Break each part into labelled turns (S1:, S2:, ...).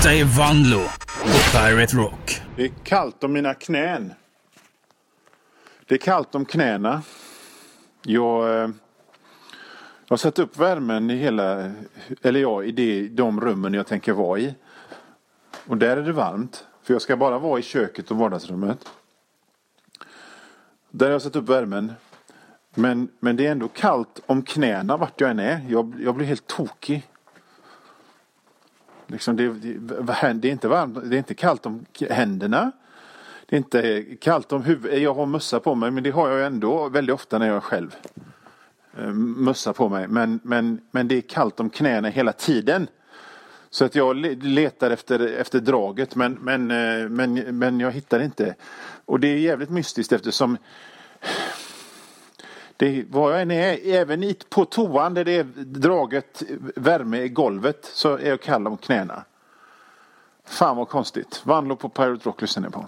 S1: Detta är Vanlo på Pirate Rock.
S2: Det är kallt om mina knän. Det är kallt om knäna. Jag har satt upp värmen i de rummen jag tänker vara i. Och där är det varmt. För jag ska bara vara i köket och vardagsrummet. Där har jag satt upp värmen. Men det är ändå kallt om knäna vart jag än är. Jag blir helt tokig. Liksom det är inte varmt. Det är inte kallt om händerna. Det är inte kallt om huvudet. Jag har mössa på mig. Men det har jag ändå väldigt ofta när jag är själv. Mössa på mig. Men det är kallt om knäna hela tiden. Så att jag letar efter draget. Men jag hittar inte. Och det är jävligt mystiskt eftersom... Vad jag än är, även på toan där det är draget värme i golvet, så är jag kall om knäna. Fan vad konstigt. Vanlo på Pirate Rock lyssnar ni på.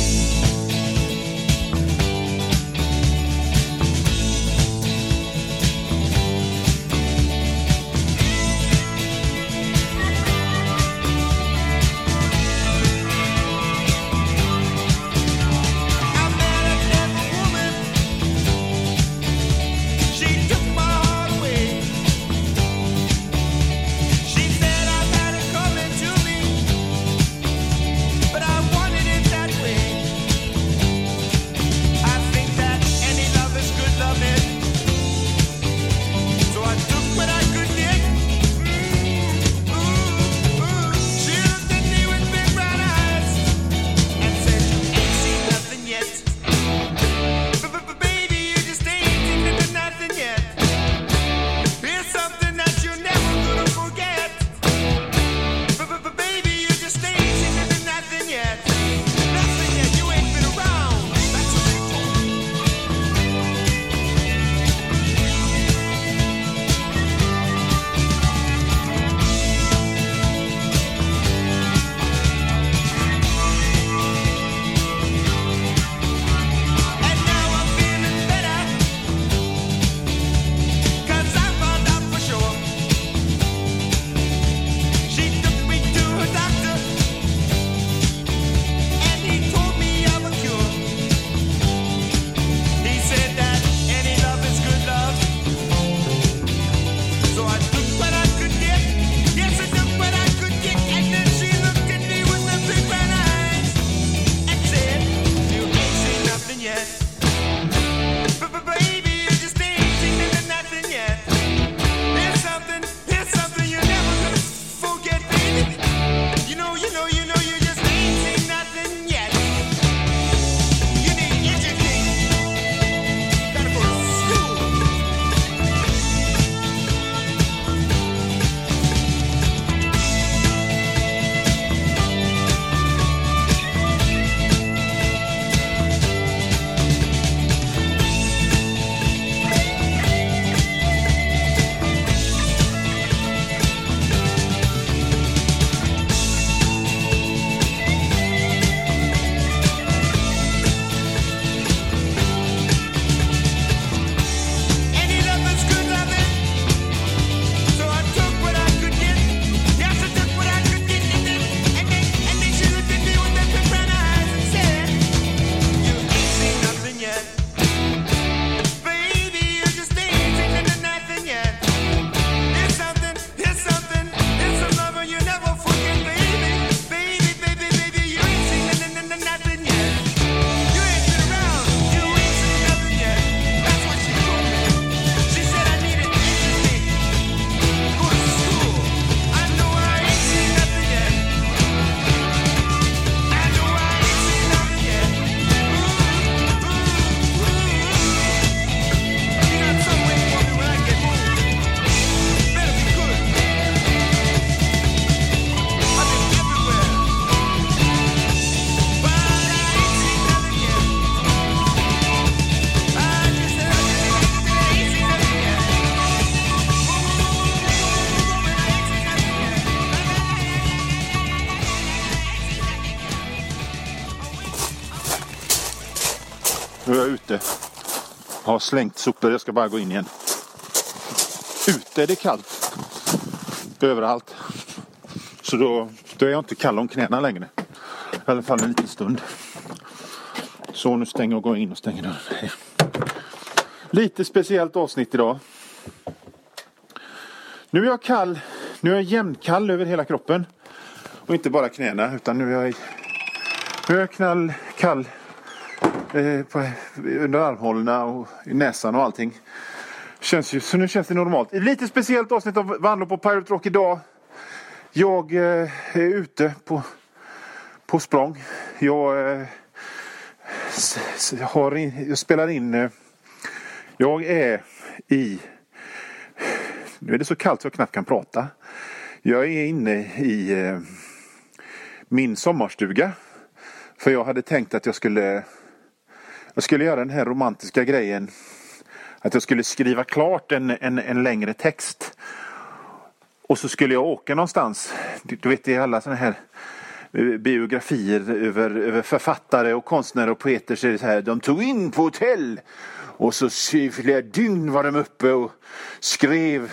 S2: Nu är jag ute. Har slängt sopor. Jag ska bara gå in igen. Ute är det kallt. Överallt. Så då Då är jag inte kall om knäna längre. I alla fall en liten stund. Så nu stänger jag och går in och stänger dörren. Lite speciellt avsnitt idag. Nu är jag kall. Nu är jag jämnkall över hela kroppen. Och inte bara knäna, utan nu är jag kall under armhålorna och i näsan och allting. Så nu känns det normalt. Lite speciellt avsnitt av Vandla på Pirate Rock idag. Jag är ute på språng. Jag spelar in. Jag är i. Nu är det så kallt så jag knappt kan prata. Jag är inne i min sommarstuga. För jag hade tänkt att jag skulle göra den här romantiska grejen. Att jag skulle skriva klart en längre text. Och så skulle jag åka någonstans. Du vet, det är alla såna här biografier över författare och konstnärer och poeter. Så är det så här, de tog in på hotell. Och så flera dygn var de uppe och skrev.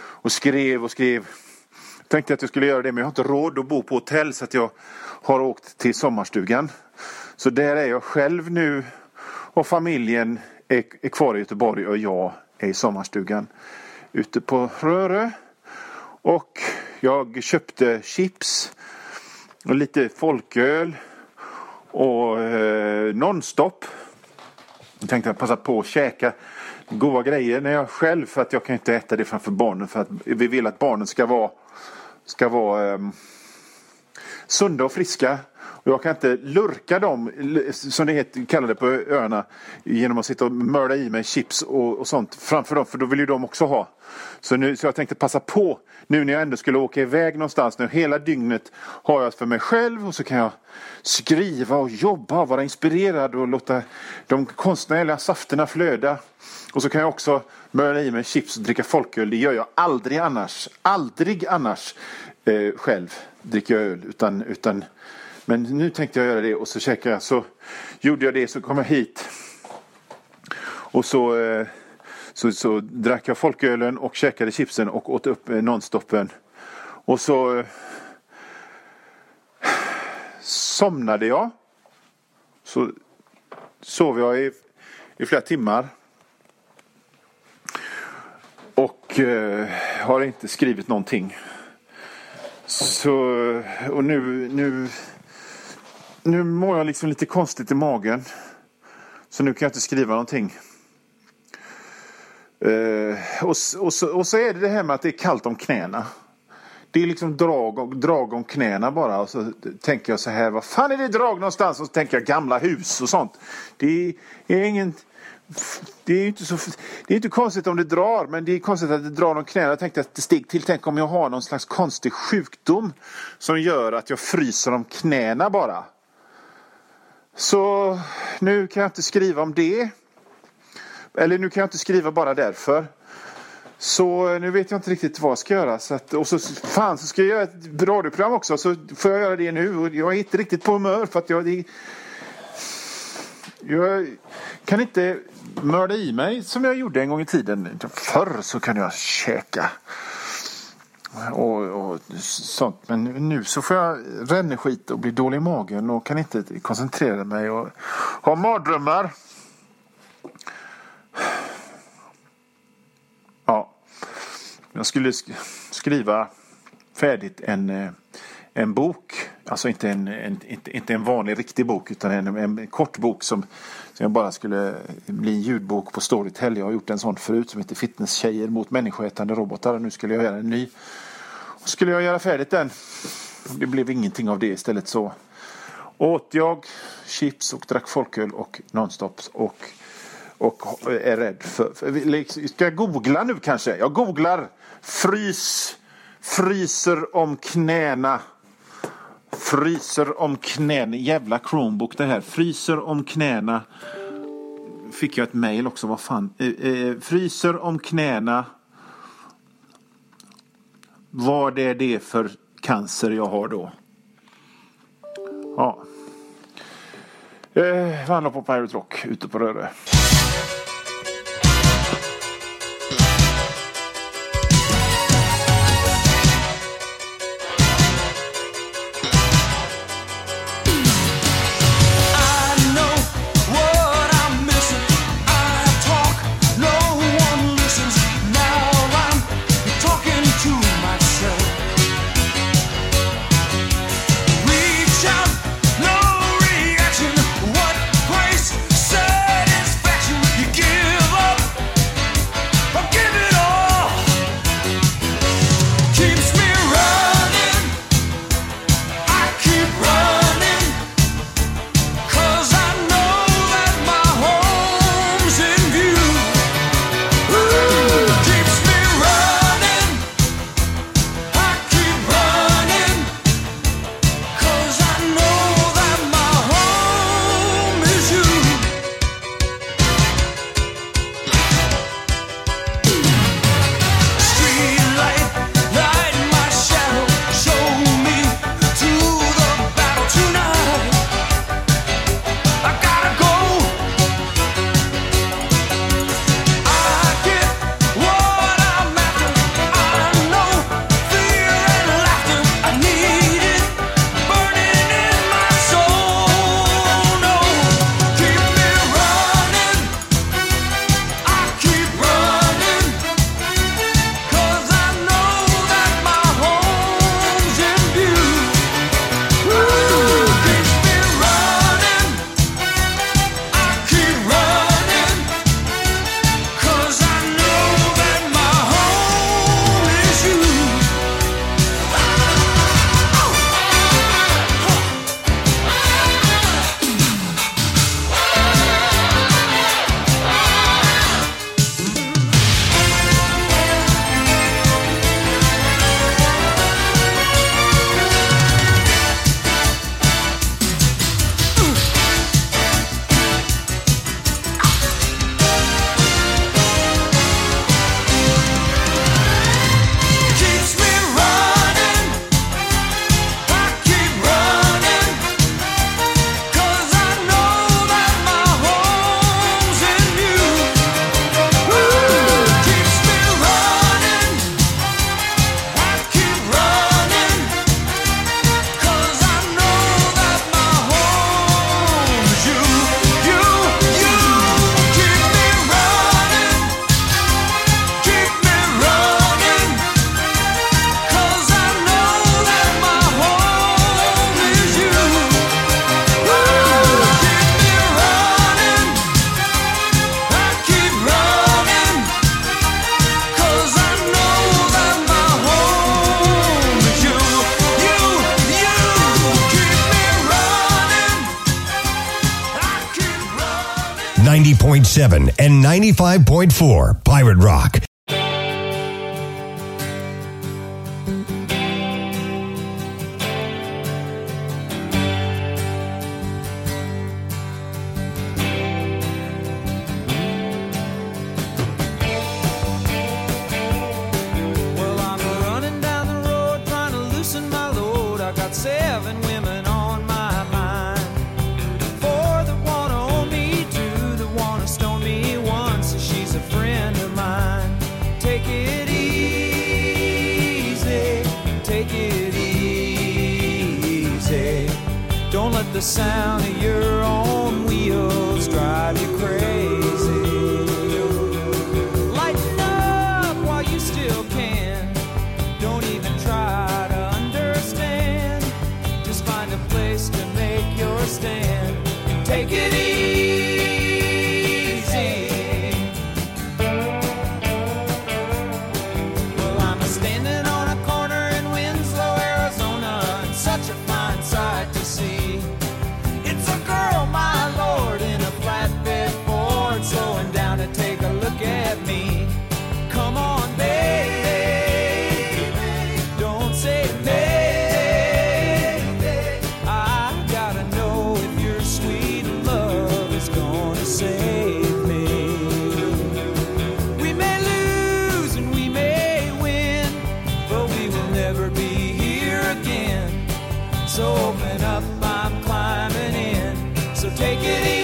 S2: Tänkte att jag skulle göra det, men jag har inte råd att bo på hotell, så att jag har åkt till sommarstugan. Så där är jag själv nu, och familjen är kvar i Göteborg och jag är i sommarstugan ute på Rörö. Och jag köpte chips och lite folköl och nonstop. Jag tänkte passa på att käka goda grejer när jag själv, för att jag kan inte äta det framför barnen, för att vi vill att barnen ska vara sunda och friska. Och jag kan inte lurka dem, som det kallar det på öarna, genom att sitta och mörda i mig chips och sånt framför dem, för då vill ju de också ha. Så jag tänkte passa på nu när jag ändå skulle åka iväg någonstans. Nu hela dygnet har jag för mig själv, och så kan jag skriva och jobba och vara inspirerad och låta de konstnärliga safterna flöda. Och så kan jag också mörda i mig chips och dricka folköl. Det gör jag aldrig annars själv dricker jag öl, utan men nu tänkte jag göra det, och så käkade jag. Så gjorde jag det, så kom jag hit. Och så drack jag folkölen och käkade chipsen och åt upp nonstoppen. Och så somnade jag. Så sov jag i flera timmar. Och har inte skrivit någonting. Och nu mår jag liksom lite konstigt i magen. Så nu kan jag inte skriva någonting. Och så är det här med att det är kallt om knäna. Det är liksom drag om knäna bara. Och så tänker jag så här, vad fan är det drag någonstans? Och så tänker jag gamla hus och sånt. Det är inte konstigt om det drar, men det är konstigt att det drar om knäna. Jag tänkte att det steg till, tänk om jag har någon slags konstig sjukdom som gör att jag fryser om knäna bara. Så nu kan jag inte skriva om det. Eller nu kan jag inte skriva bara därför. Så nu vet jag inte riktigt vad jag ska göra. Och så ska jag göra ett radioprogram också. Så får jag göra det nu. Och jag är inte riktigt på humör, för att jag kan inte mörda i mig som jag gjorde en gång i tiden. Förr så kan jag käka och sånt. Men nu så får jag ränneskit och bli dålig i magen och kan inte koncentrera mig och ha mardrömmar. Ja, jag skulle skriva färdigt en bok. Alltså inte en vanlig riktig bok, utan en kort bok som jag bara skulle bli en ljudbok på Storytel. Jag har gjort en sån förut som heter Fitnesstjejer mot människoätande robotar. Nu skulle jag göra en ny. Och skulle jag göra färdigt den. Det blev ingenting av det. Istället så åt jag chips och drack folköl och nonstops och är rädd för. Ska jag googla nu kanske? Jag googlar fryser om knäna. Fryser om knäna. Jävla Chromebook det här. Fryser om knäna. Fick jag ett mejl också. Vad fan. Fryser om knäna. Vad är det för cancer jag har då? Ja. Vandrar på Pirate Rock ute på Rörö.
S3: 101.7 and 95.4 Pirate Rock.
S4: The sound of your own wheels drive you crazy. Lighten up while you still can. Don't even try to understand. Just find a place to make your stand. Take it easy. Well, I'm standing on a corner in Winslow, Arizona, and such a fine sight to see. Girl, my lord, in a flatbed Ford, slowing down to take a look at me. Come on, baby, don't say baby. I gotta know if your sweet love is gonna save me. We may lose and we may win, but we will never be here again. So open up, I'm climbing in. So take it easy.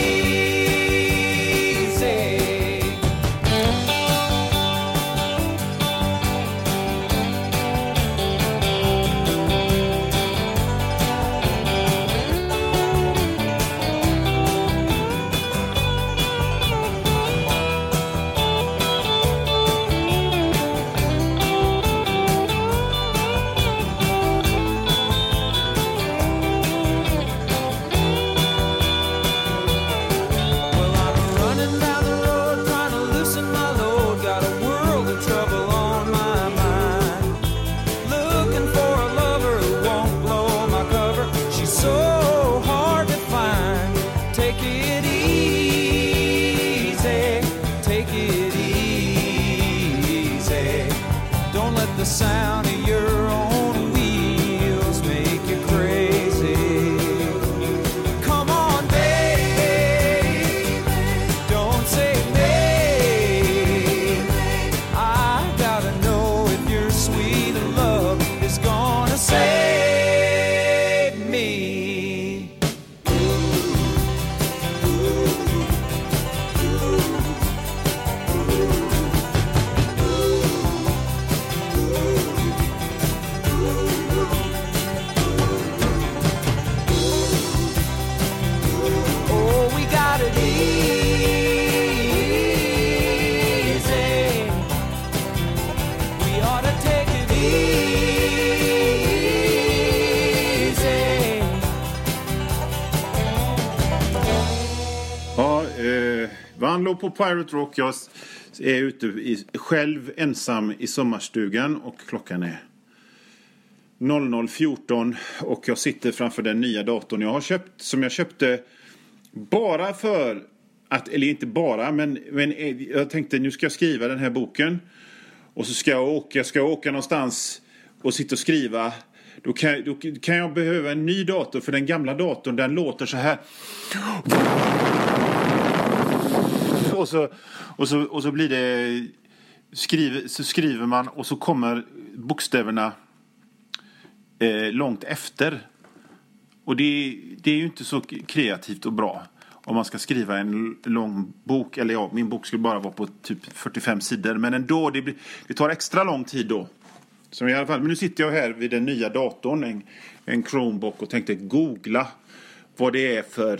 S4: The sound of your own wheels make you crazy. Come on, baby, don't say baby. I gotta know if your sweet love is gonna save me.
S2: Vanlo på Pirate Rock. Jag är ute själv ensam i sommarstugan och klockan är 00:14 och jag sitter framför den nya datorn jag har köpt, som jag köpte bara för att, eller inte bara, men jag tänkte nu ska jag skriva den här boken och så ska jag åka någonstans och sitta och skriva. Då kan jag behöva en ny dator, för den gamla datorn den låter så här. Och så blir det skriver man och så kommer bokstäverna långt efter. Och det är ju inte så kreativt och bra om man ska skriva en lång bok. Eller ja, min bok skulle bara vara på typ 45 sidor. Men ändå, det tar extra lång tid då. Så i alla fall, men nu sitter jag här vid den nya datorn, en Chromebook, och tänkte googla vad det är för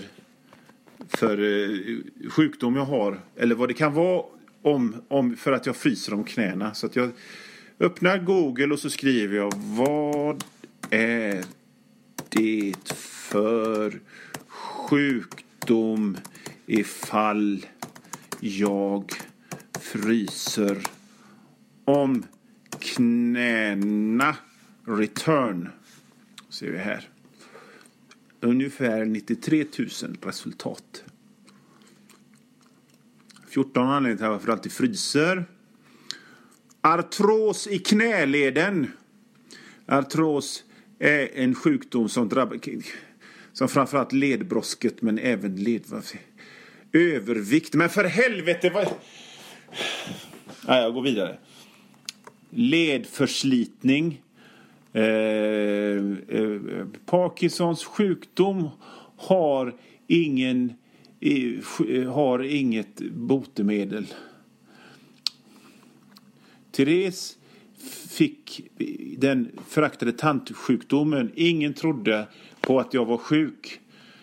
S2: sjukdom jag har. Eller vad det kan vara om för att jag fryser om knäna. Så att jag öppnar Google och så skriver jag: vad är det för sjukdom ifall jag fryser om knäna? Return. Ser vi här. Ungefär 93 000 resultat. 14 anledningar till varför det alltid fryser. Artros i knäleden. Artros är en sjukdom som drabbar som framförallt ledbrosket, men även övervikt. Men för helvete vad... Nej, jag går vidare. Ledförslitning. Parkinsons sjukdom har inget botemedel. Therese fick den föraktade tandsjukdomen. Ingen trodde på att jag var sjuk.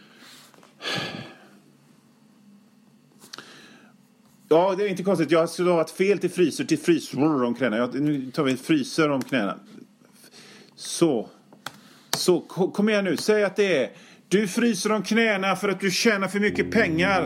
S2: Ja, det är inte konstigt. Jag skulle ha varit fel till frysor om knäna. Nu tar vi fryser om knäna. Så kom igen nu. Säg att det är. Du fryser om knäna för att du tjänar för mycket pengar.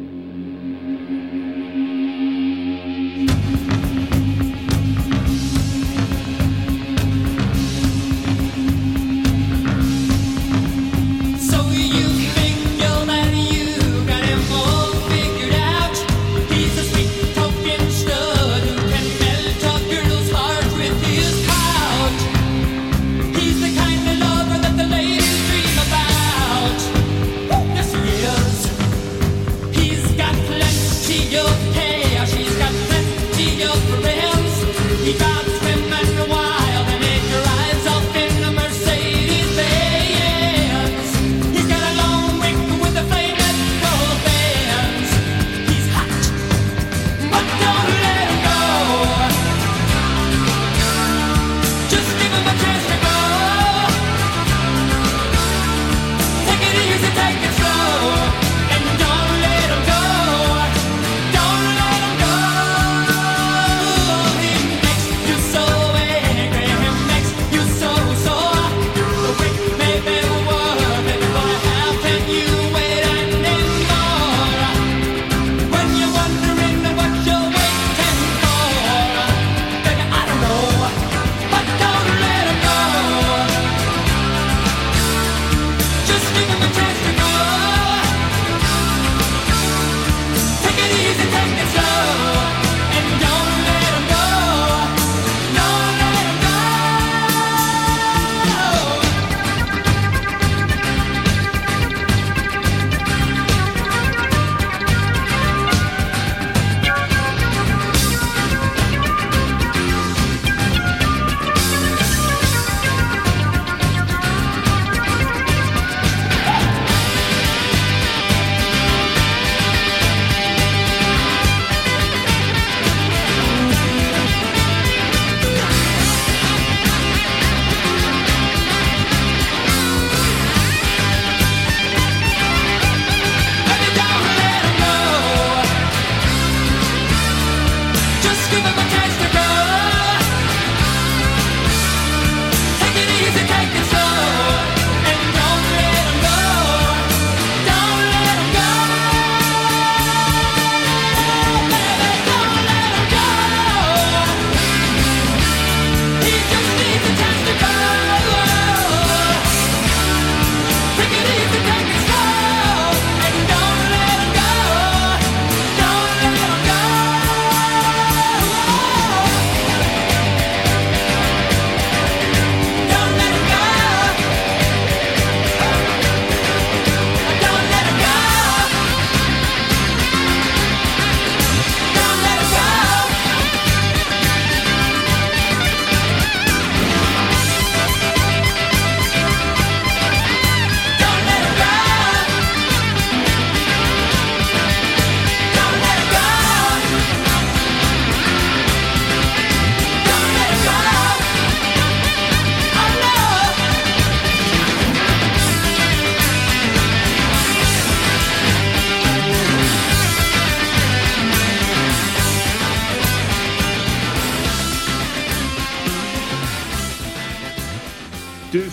S2: Du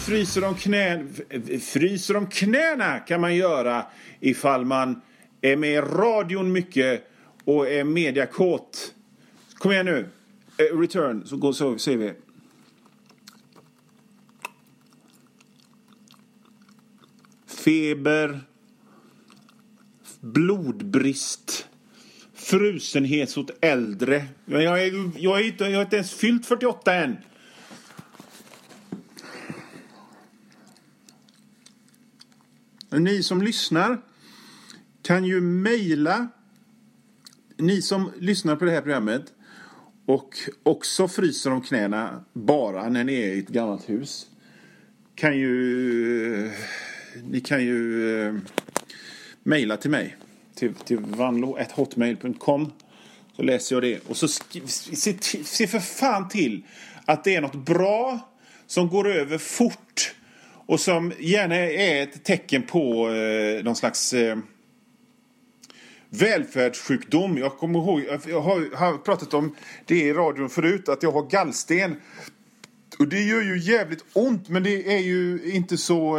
S2: fryser om knäna kan man göra ifall man är med i radion mycket och är mediakåt. Kom igen nu. Return, så ser vi. Feber, blodbrist, frusenhet åt äldre. Jag har inte ens fyllt 48 än. Ni som lyssnar kan ju mejla, ni som lyssnar på det här programmet och också fryser om knäna bara när ni är i ett gammalt hus, ni kan ju mejla till mig till vanlo@hotmail.com, så läser jag det och så se för fan till att det är något bra som går över fort och som gärna är ett tecken på någon slags välfärdssjukdom. Jag kommer ihåg, jag har pratat om det i radion förut, att jag har gallsten. Och det gör ju jävligt ont, men det är ju inte så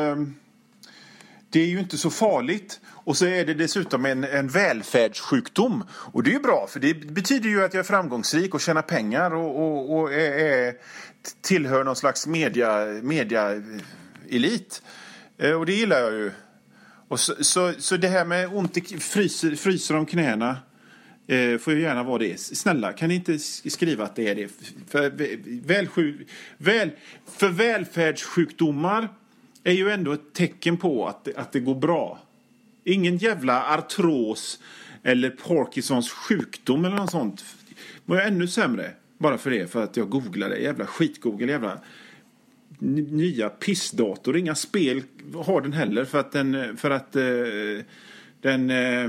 S2: farligt. Och så är det dessutom en välfärdssjukdom. Och det är ju bra, för det betyder ju att jag är framgångsrik och tjänar pengar och tillhör någon slags media-elit. Och det gillar jag ju. Och så det här med ont fryser om knäna får ju gärna vara det. Snälla, kan ni inte skriva att det är det? För välfärdssjukdomar är ju ändå ett tecken på att det går bra. Ingen jävla artros eller Parkinsons sjukdom eller något sånt. Var jag ännu sämre bara för det, för att jag googlade. Jävla skitgoogle, jävla nya pissdator. Inga spel har den heller, för att den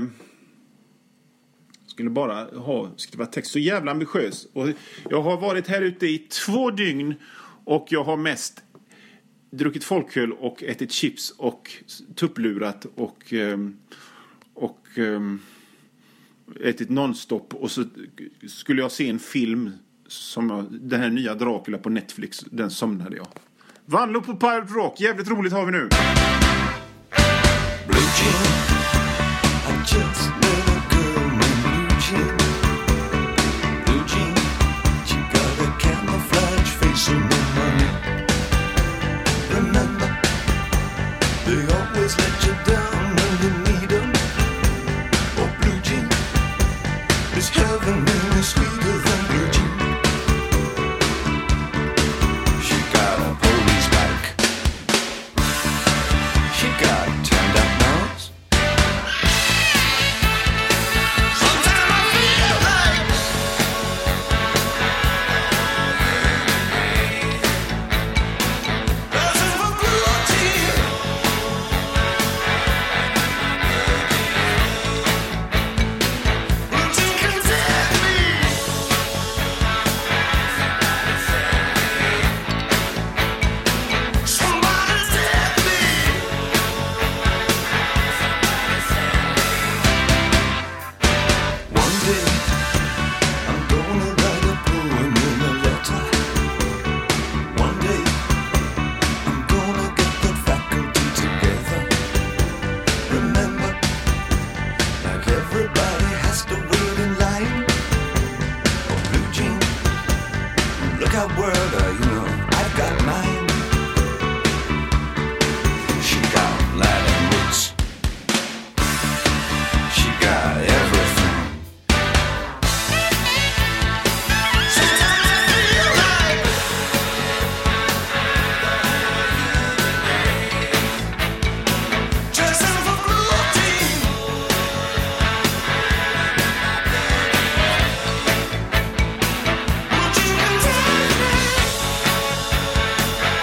S2: skulle bara skriva text. Så jävla ambitiös. Och jag har varit här ute i 2 dygn och jag har mest druckit folköl och ätit chips och tupplurat och ätit nonstop. Och så skulle jag se en film den här nya Dracula på Netflix. Den somnade jag. Vanlo på Pirate Rock. Jävligt roligt har vi nu.
S4: Blue Jean, I just met a girl named Blue Jean. Blue Jean, she got a camouflage face and no money. Remember, they always let you down when you need them. Oh, Blue Jean, is heaven really sweeter than Blue Jean? She got a police bike. She got turned up nose. Sometimes I feel like there's a cruelty. Routine can take me. Somebody take me. One day I'm gonna write a poem in a letter. One day I'm gonna get the faculty together. Remember, like everybody has to wait in line. Oh, Blue Jean, look out world, I've got mine. She got Latin roots. She got everything. Sometimes I feel like dressing for cruelty. Blue Jean can take me.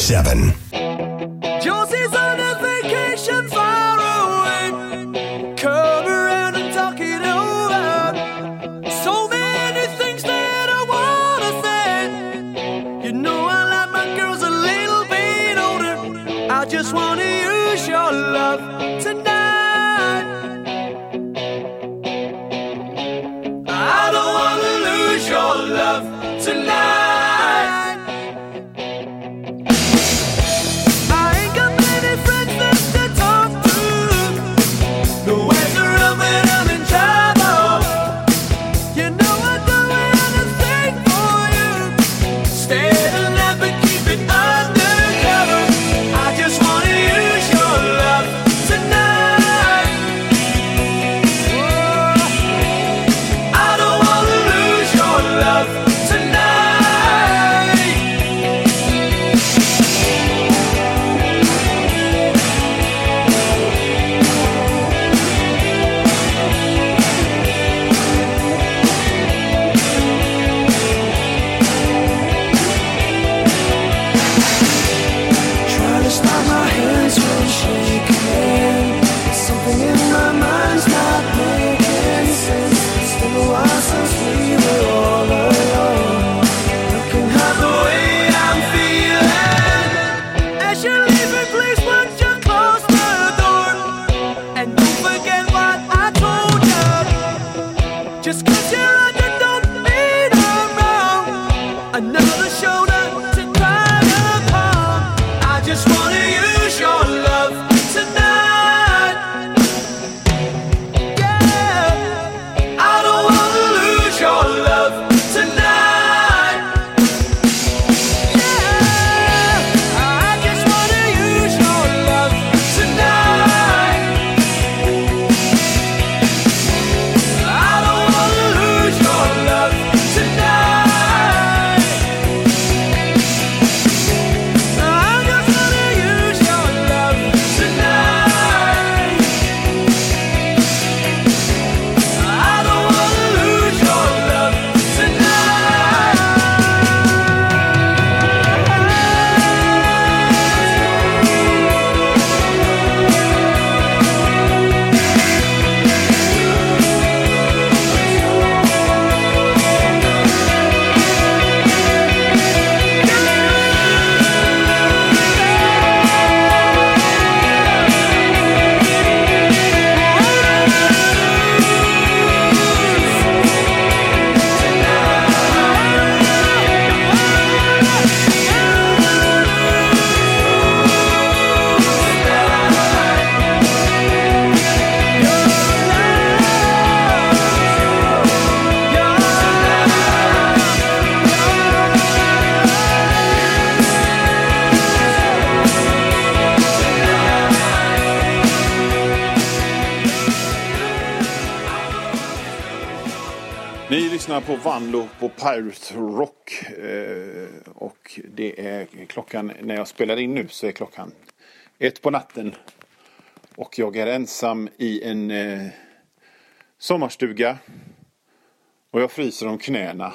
S3: 101.7.
S4: Josie's on a vacation far away. Come around and talk it over. So many things that I wanna say. You know I like my girls a little bit older. I just wanna use your love tonight. I don't wanna lose your love tonight.
S2: Ni lyssnar på Vanlo på Pirate Rock och det är klockan, när jag spelar in nu så är klockan 1 på natten och jag är ensam i en sommarstuga och jag fryser om knäna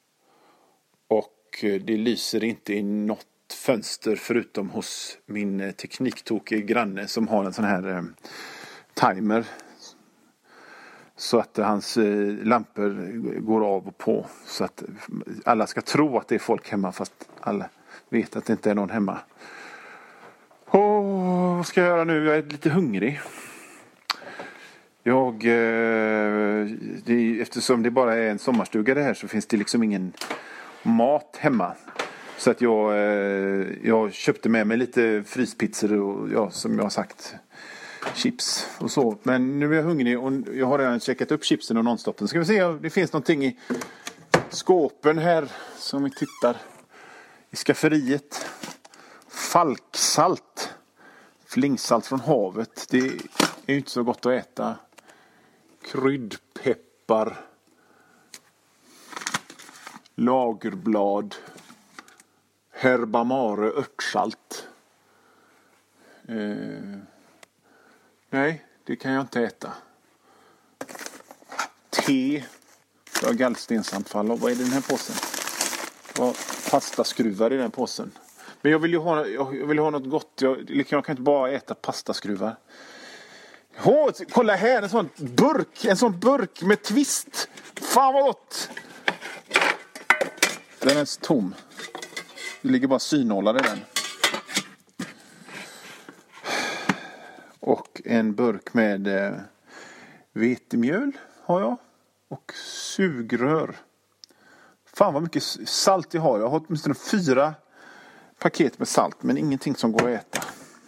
S2: och det lyser inte i något fönster förutom hos min tekniktokig granne som har en sån här timer. Så att hans lampor går av och på. Så att alla ska tro att det är folk hemma fast alla vet att det inte är någon hemma. Vad ska jag göra nu? Jag är lite hungrig. Eftersom det bara är en sommarstuga det här så finns det liksom ingen mat hemma. Så att jag köpte med mig lite fryspizzor och som jag har sagt chips och så. Men nu är jag hungrig och jag har redan checkat upp chipsen och nonstoppen. Ska vi se om det finns någonting i skåpen här som vi tittar. I skafferiet. Falksalt. Flingsalt från havet. Det är ju inte så gott att äta. Kryddpeppar. Lagerblad. Herbamare örtsalt. Nej, det kan jag inte äta. Te. Jag har gallstensanfall. Och vad är det i den här påsen? Det var pastaskruvar i den påsen. Men jag vill ha något gott. Jag kan inte bara äta pastaskruvar. Kolla här, en sån burk med twist. Fan vad gott. Den är tom. Det ligger bara synålar i den. Och en burk med vetemjöl har jag. Och sugrör. Fan vad mycket salt jag har. Jag har åtminstone 4 paket med salt. Men ingenting som går att äta.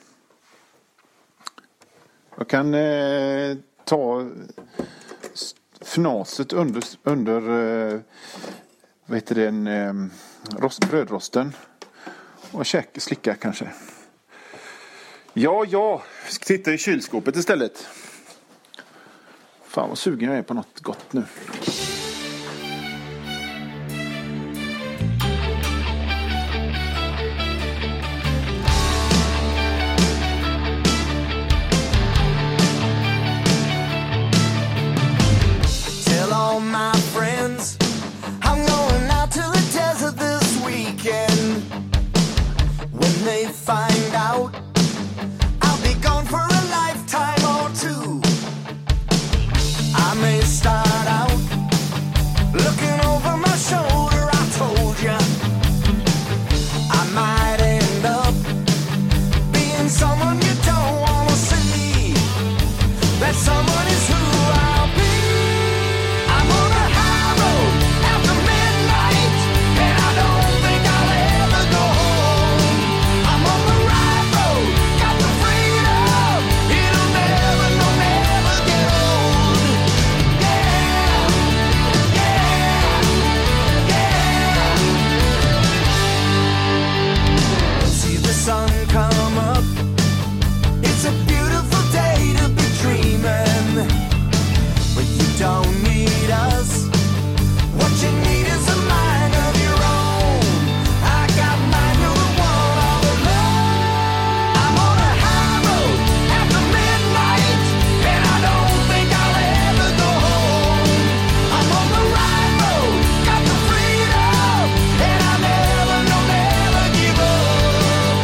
S2: Jag kan ta fnaset under vad heter det, brödrosten. Och slicka kanske. Ja. Ska titta i kylskåpet istället. Fan vad sugen jag är på något gott nu.
S4: Tell all my friends I'm going out to the desert this weekend. When they find out I'll be gone for a lifetime or two. I may start out looking over my shoulder, I told ya. I might end up being someone you don't want to see. That someone is who I'll be. I'm on a high road after midnight, and I don't think I'll ever go home. I'm on the right road, got the freedom. It'll never, no, never get old. Yeah, see the sun come up. It's a beautiful day to be dreaming. But you don't need us. What you need is a mind of your own. I got mine, you're the one all alone. I'm on a high road after midnight, and I don't think I'll ever go home. I'm on the right road, got the freedom, and I never, no, never give up.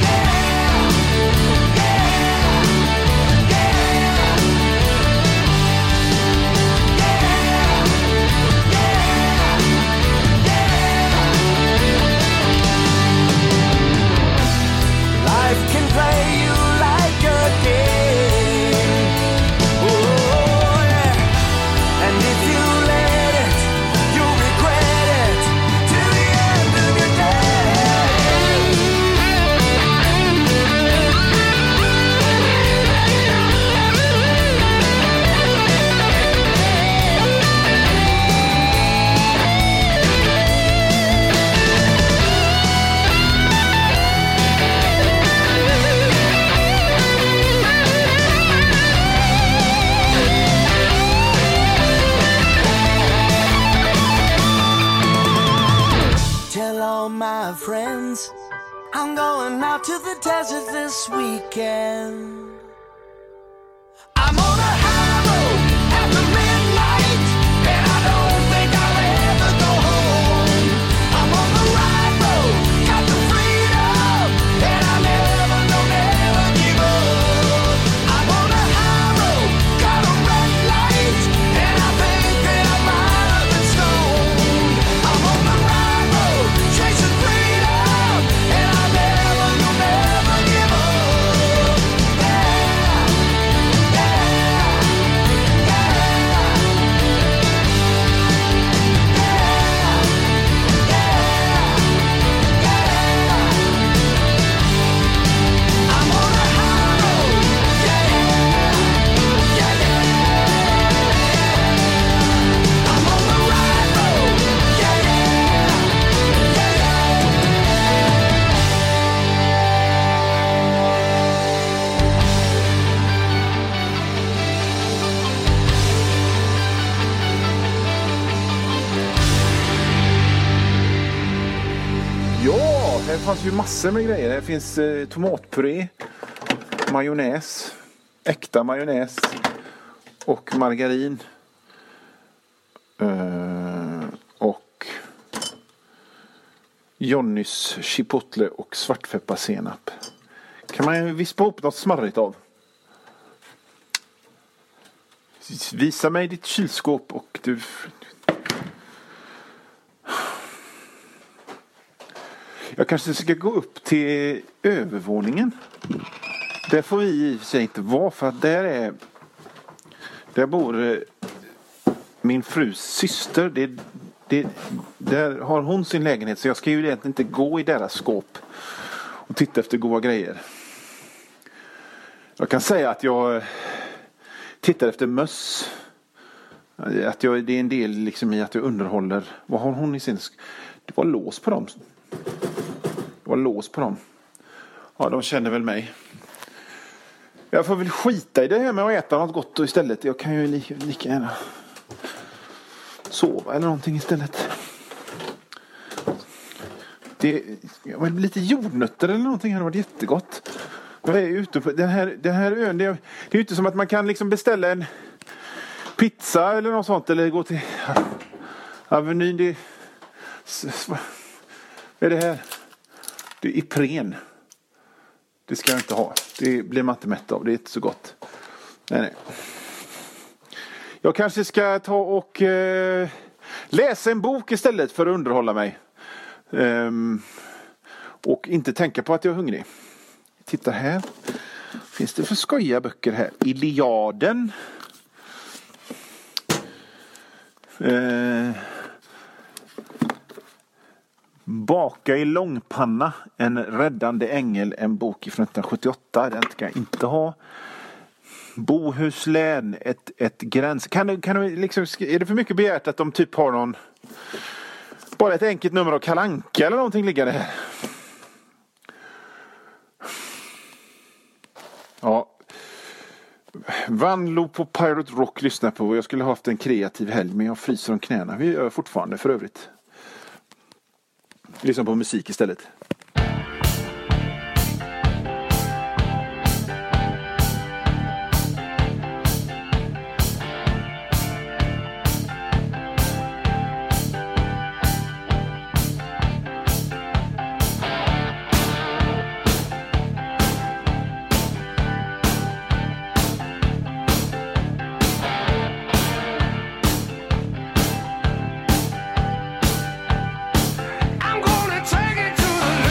S4: Life can play you like a game. Oh, yeah. And if you let it, you'll regret it till the end of your Tell all my friends I'm going out to the desert this weekend. I'm on a high road after midnight, and I don't think I'll ever go home. I'm on the right road, got the freedom, and I never, no, never give up. I'm on a high road, got a red light, and I think that I might have been stoned. I'm on the right road, chasing freedom, and I never, no, never give up. I'm on a high road, I'm on the right road,
S2: Ja, här fanns ju massor med grejer. Här finns tomatpuré, majonnäs, äkta majonnäs och margarin. Och Johnnys chipotle och svartpepparsenap. Kan man vispa upp något smarrigt av? Visa mig ditt kylskåp och du... Jag kanske ska gå upp till övervåningen. Där får vi i och för sig inte vara, för att där bor min frus syster. Där har hon sin lägenhet, så jag ska ju egentligen inte gå i deras skåp och titta efter goda grejer. Jag kan säga att jag tittar efter möss. Att det är en del liksom i att jag underhåller. Vad har hon i sin... Det var lås på dem. Ja, de känner väl mig. Jag får väl skita i det här med att äta något gott istället. Jag kan ju lika gärna sova eller någonting istället. Lite jordnötter eller någonting hade varit jättegott. Jag är ute på den här ön. Det är ju inte som att man kan liksom beställa en pizza eller något sånt. Eller gå till Avenyn. Vad är det här? Det är Ipren. Det ska jag inte ha. Det blir man inte mätt av. Det är inte så gott. Nej. Jag kanske ska ta och läsa en bok istället för att underhålla mig. Och inte tänka på att jag är hungrig. Titta här. Finns det för skojiga böcker här? Iliaden. Baka i långpanna. En räddande ängel. En bok från 1978. Den ska jag inte ha. Bohuslän. Ett gräns. Kan du liksom, är det för mycket begärt att de typ har någon... Bara ett enkelt nummer av Kalle Anka eller någonting liggande här? Ja. Vanlo på Pirate Rock lyssnar på. Jag skulle ha haft en kreativ helg, men jag fryser om knäna. Vi gör fortfarande för övrigt. Lyssna på musik istället.
S4: I'm gonna take it to the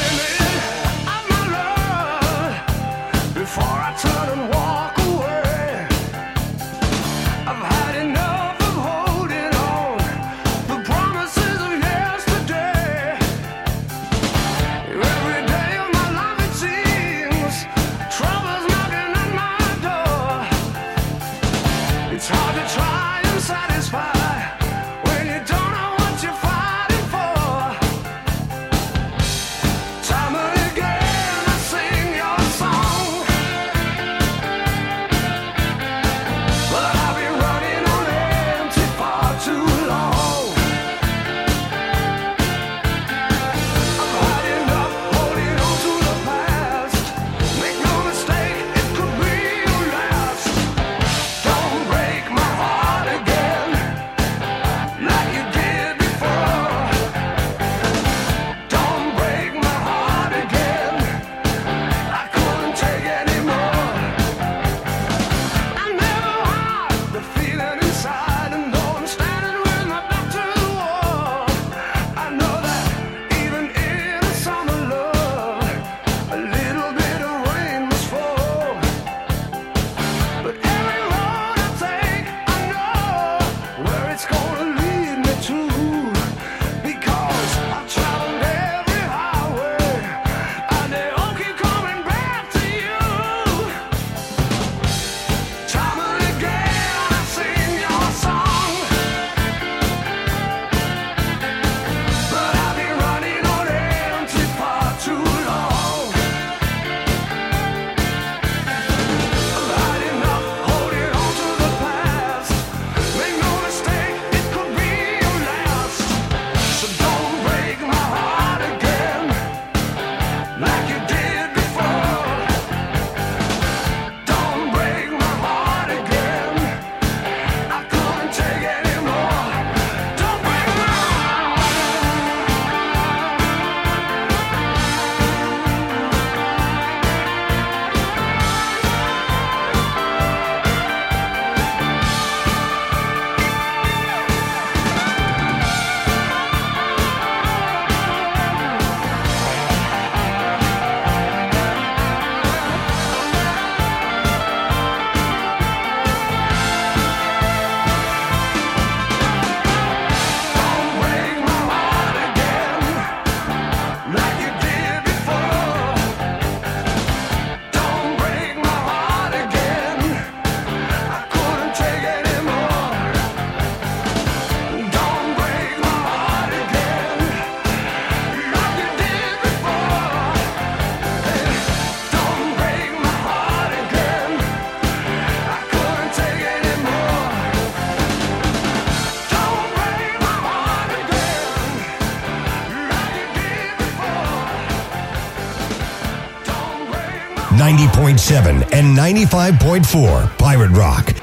S3: 90.7 and 95.4 Pirate Rock.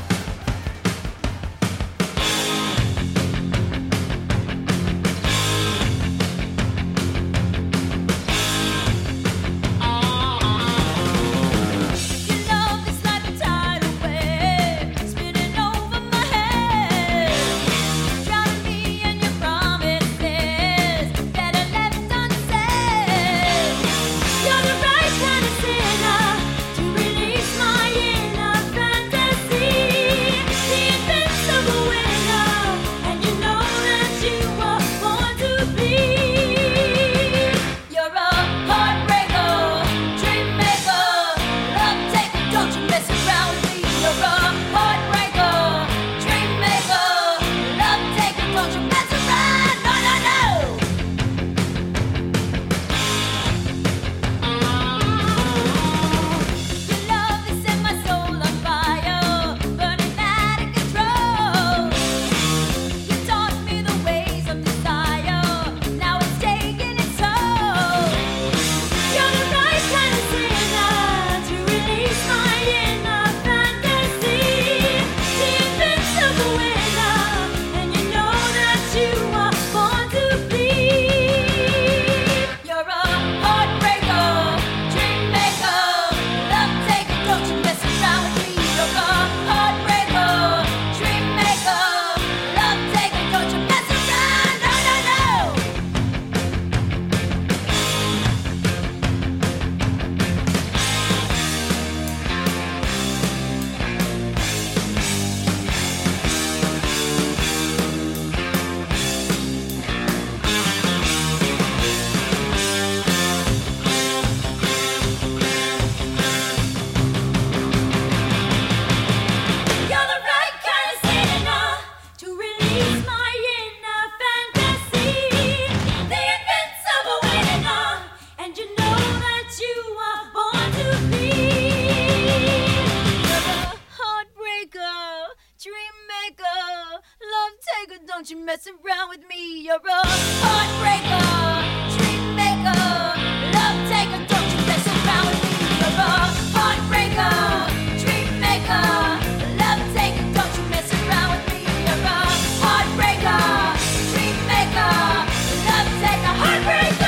S5: Don't you mess around with me, you're a heartbreaker, dream maker, love taker. Don't you mess around with me, you're a heartbreaker, dream maker, love taker. Don't you mess around with me, you're a heartbreaker, dream maker, love taker, heartbreaker.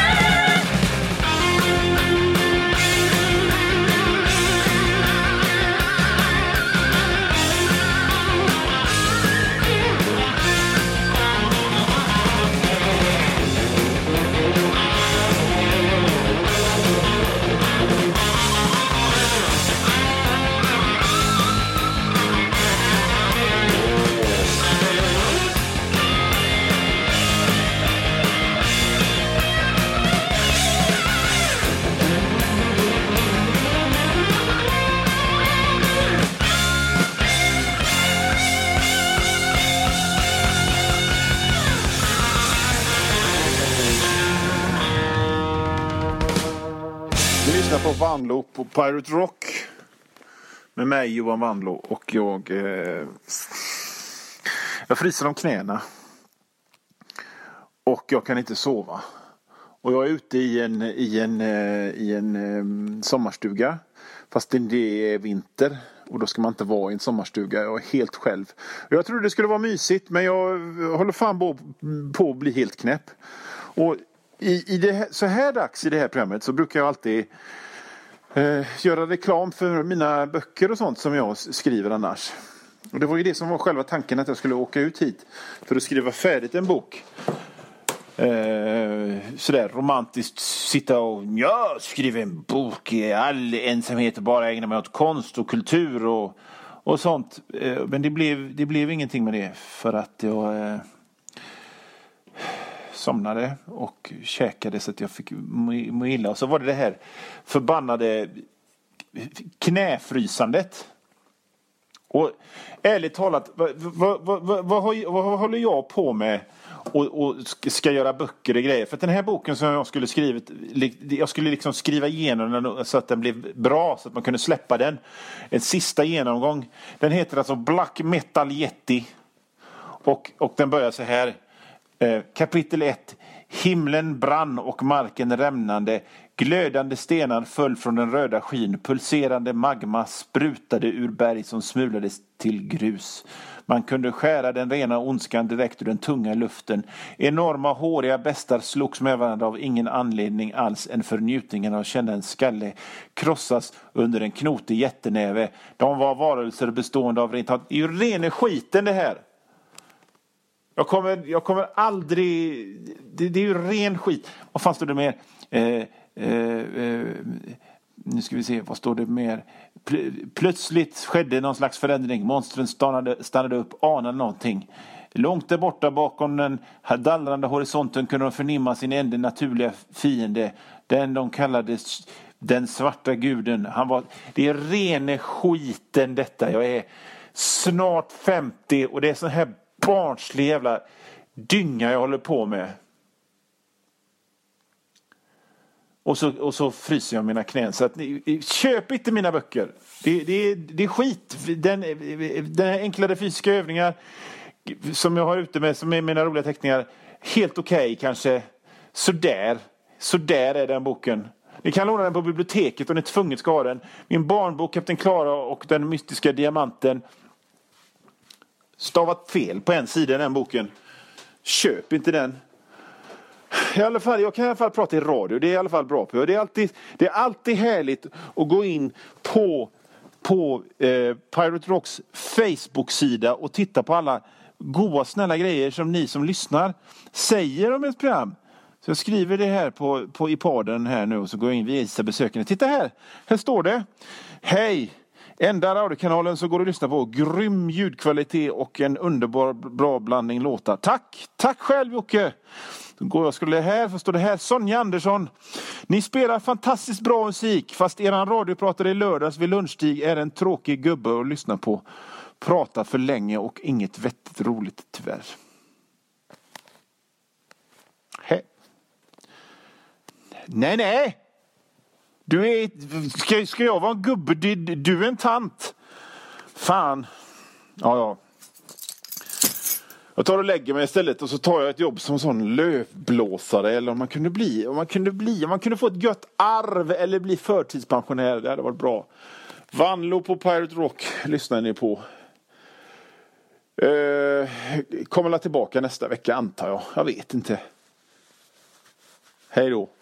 S2: Vi lyssnar på Vanlo på Pirate Rock med mig, Johan Vanlo, och jag fryser om knäna och jag kan inte sova. Och jag är ute i en sommarstuga, fast det är vinter och då ska man inte vara i en sommarstuga. Jag är helt själv. Jag trodde det skulle vara mysigt, men jag håller fan på att bli helt knäpp. Och så här dags i det här programmet så brukar jag alltid göra reklam för mina böcker och sånt som jag skriver annars. Och det var ju det som var själva tanken, att jag skulle åka ut hit för att skriva färdigt en bok. Sådär romantiskt sitta och skriva en bok i all ensamhet och bara ägna mig åt konst och kultur och sånt. Men det blev ingenting med det, för att jag somnade och käkade så att jag fick må illa. Och så var det här förbannade knäfrysandet. Och ärligt talat, vad håller jag på med och ska göra böcker och grejer? För att den här boken som jag skulle liksom skriva igenom den så att den blev bra, så att man kunde släppa den. En sista genomgång. Den heter alltså Black Metal Yeti. Och den börjar så här. Kapitel 1. Himlen brann och marken rämnande. Glödande stenar föll från den röda skyn. Pulserande magma sprutade ur berg som smulades till grus. Man kunde skära den rena ondskan direkt ur den tunga luften. Enorma håriga bestar slogs med varandra av ingen anledning alls än för njutningen av att känna en skalle krossas under en knotig jättenäve. De var varelser bestående av rent hat. Det är ju rena skiten det här. Jag kommer aldrig... Det är ju ren skit. Vad fan står det mer? Nu ska vi se, vad står det mer? Plötsligt skedde någon slags förändring. Monstren stannade upp, anade någonting. Långt där borta bakom den här dallrande horisonten kunde de förnimma sin enda naturliga fiende. Den de kallade den svarta guden. Det är rena skiten detta. Jag är snart 50 och det är sån här barnslig jävla dynga jag håller på med. Och så fryser jag mina knän. Så att köp inte mina böcker. Det är skit. Den enklare fysiska övningar som jag har ute med, som är mina roliga teckningar, helt okej kanske. Sådär är den boken. Ni kan låna den på biblioteket om ni tvunget ska ha den. Min barnbok Kapten Klara och den mystiska diamanten. Stavat fel på en sida i den boken. Köp inte den. I alla fall, jag kan i alla fall prata i radio. Det är i alla fall bra på. Det är alltid härligt att gå in på Pirate Rocks Facebook-sida och titta på alla goda, snälla grejer som ni som lyssnar säger om ett program. Så jag skriver det här i podden här nu och så går jag in via besökare. Titta här. Här står det. Hej! Enda radiokanalen så går du att lyssna på. Grym ljudkvalitet och en underbar bra blandning låtar. Tack själv Jocke. Jag skulle här, så står det här. Sonja Andersson. Ni spelar fantastiskt bra musik. Fast eran radiopratare i lördags vid lunchtid är en tråkig gubbe att lyssna på. Pratar för länge och inget vettigt roligt tyvärr. Hej. Nej. Ska jag vara en gubbe? Du är en tant. Fan. Ja. Jag tar och lägger mig istället och så tar jag ett jobb som sån lövblåsare. Eller om man kunde få ett gött arv eller bli förtidspensionär. Det hade varit bra. Vanlo på Pirate Rock lyssnar ni på. Kommer tillbaka nästa vecka antar jag. Jag vet inte. Hej då.